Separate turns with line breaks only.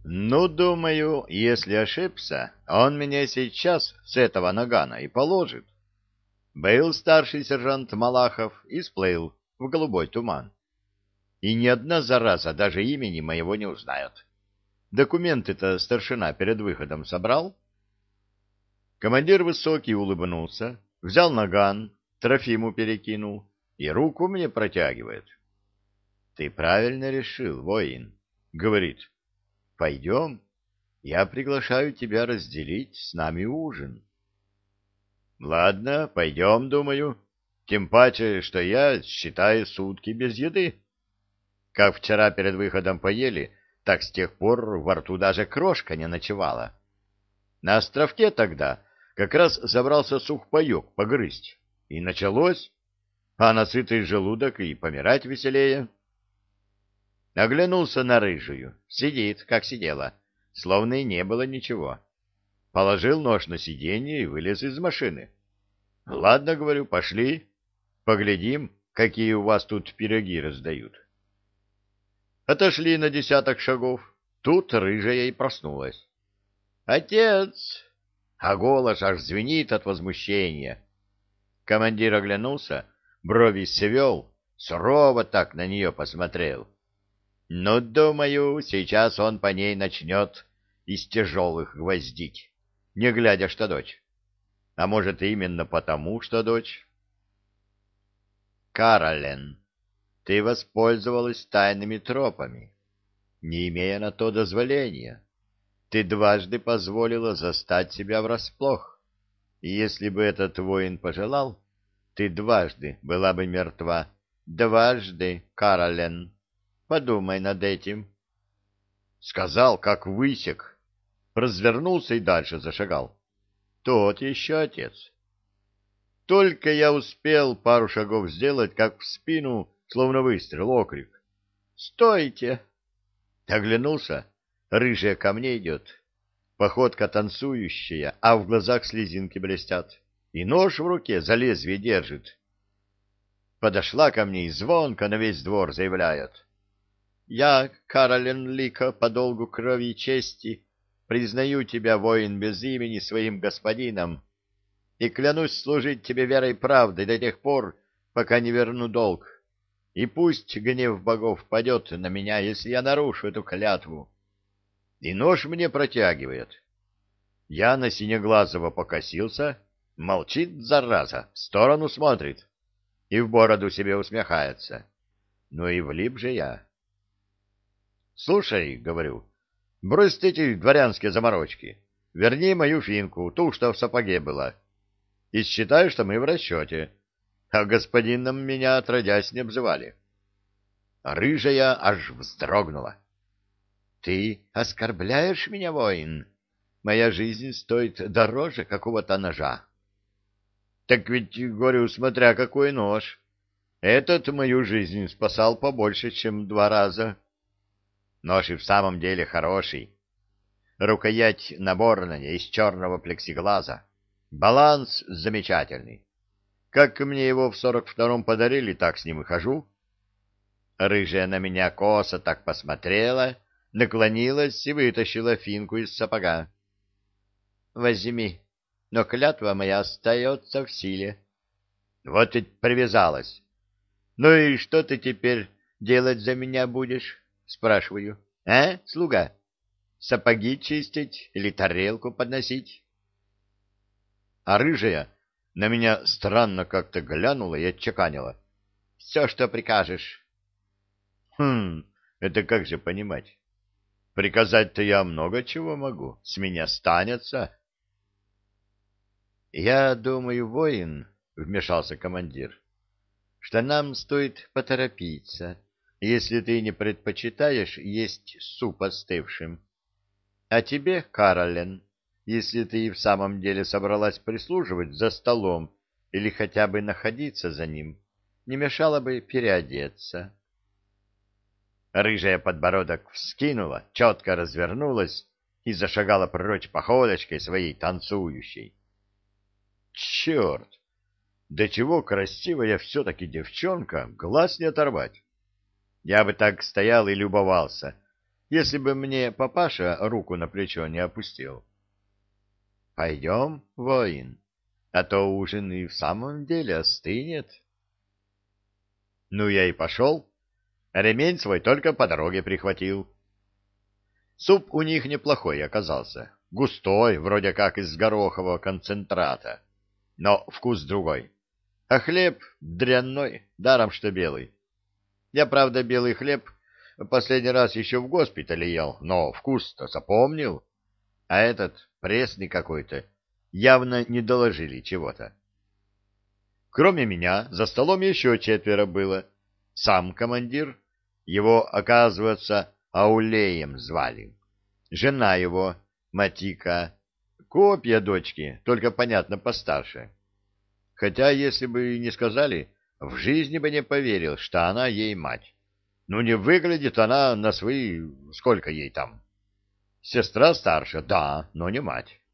Ну, думаю, если ошибся, он меня сейчас с этого нагана и положит. Был старший сержант Малахов и сплыл в голубой туман. И ни одна зараза даже имени моего не узнает. Документы-то старшина перед выходом собрал? Командир высокий улыбнулся, взял наган, Трофиму перекинул и руку мне протягивает. — Ты правильно решил, воин, — говорит. — Пойдем, я приглашаю тебя разделить с нами ужин. — Ладно, пойдем, думаю. Тем паче, что я, считай, сутки без еды. Как вчера перед выходом поели, так с тех пор во рту даже крошка не ночевала. На островке тогда как раз забрался сухпайок погрызть. И началось, а на сытый желудок и помирать веселее. Оглянулся на рыжую. Сидит, как сидела, словно и не было ничего. Положил нож на сиденье и вылез из машины. — Ладно, говорю, пошли. Поглядим, какие у вас тут пироги раздают. Отошли на 10 шагов. Тут рыжая и проснулась. — Отец! А голос аж звенит от возмущения. Командир оглянулся, брови свел, сурово так на нее посмотрел. Ну, думаю, сейчас он по ней начнет из тяжелых гвоздить, не глядя, что дочь. А может, именно потому, что дочь? Каролен, ты воспользовалась тайными тропами, не имея на то дозволения. Ты дважды позволила застать себя врасплох. И если бы этот воин пожелал, ты дважды была бы мертва. Дважды, Каролен. Подумай над этим. Сказал, как высек. Развернулся и дальше зашагал. Тот еще отец. Только я успел пару шагов сделать, как в спину, словно выстрел, окрик. «Стойте!» Оглянулся. Рыжая ко мне идет. Походка танцующая, а в глазах слезинки блестят. И нож в руке за лезвие держит. Подошла ко мне и звонко на весь двор заявляет. Я, Каролин Лика, по долгу крови и чести, признаю тебя, воин без имени, своим господином, и клянусь служить тебе верой и правдой до тех пор, пока не верну долг. И пусть гнев богов падет на меня, если я нарушу эту клятву. И нож мне протягивает. Я на Синеглазого покосился, молчит, зараза, в сторону смотрит и в бороду себе усмехается. Ну и влип же я. Слушай, говорю, брось эти дворянские заморочки. Верни мою финку, ту, что в сапоге была. И считай, что мы в расчете. А господином меня отродясь не обзывали. Рыжая аж вздрогнула. Ты оскорбляешь меня, воин? Моя жизнь стоит дороже какого-то ножа. Так ведь, говорю, смотря какой нож. Этот мою жизнь спасал побольше, чем 2 раза. Нож и в самом деле хороший. Рукоять наборная из черного плексиглаза. Баланс замечательный. Как мне его в 42-м подарили, так с ним и хожу. Рыжая на меня косо так посмотрела, наклонилась и вытащила финку из сапога. — Возьми, но клятва моя остается в силе. Вот и привязалась. — Ну и что ты теперь делать за меня будешь? — спрашиваю. — А, слуга? Сапоги чистить или тарелку подносить? А рыжая на меня странно как-то глянула и отчеканила. — Все, что прикажешь. Хм, это как же понимать? Приказать-то я много чего могу, с меня станется. — Я думаю, воин, — вмешался командир, — что нам стоит поторопиться, если ты не предпочитаешь есть суп остывшим. А тебе, Каролен, если ты и в самом деле собралась прислуживать за столом или хотя бы находиться за ним, не мешало бы переодеться. Рыжая подбородок вскинула, четко развернулась и зашагала прочь походочкой своей танцующей. Черт! Да чего красивая все-таки девчонка, глаз не оторвать. Я бы так стоял и любовался. если бы мне папаша руку на плечо не опустил. Пойдем, воин, а то ужин и в самом деле остынет. Ну, я и пошел. Ремень свой только по дороге прихватил. Суп у них неплохой оказался. Густой, вроде как из горохового концентрата. Но вкус другой. А хлеб дрянной, даром что белый. Я, правда, белый хлеб последний раз еще в госпитале ел, но вкус-то запомнил. А этот пресный какой-то. Явно не доложили чего-то. Кроме меня, за столом еще 4 было. Сам командир, его, оказывается, Аулеем звали. Жена его, Матика, копья дочки, только, понятно, постарше. Хотя, если бы и не сказали, в жизни бы не поверил, что она ей мать. Ну, не выглядит она на свои... Сколько ей там? Сестра старше, да, но не мать.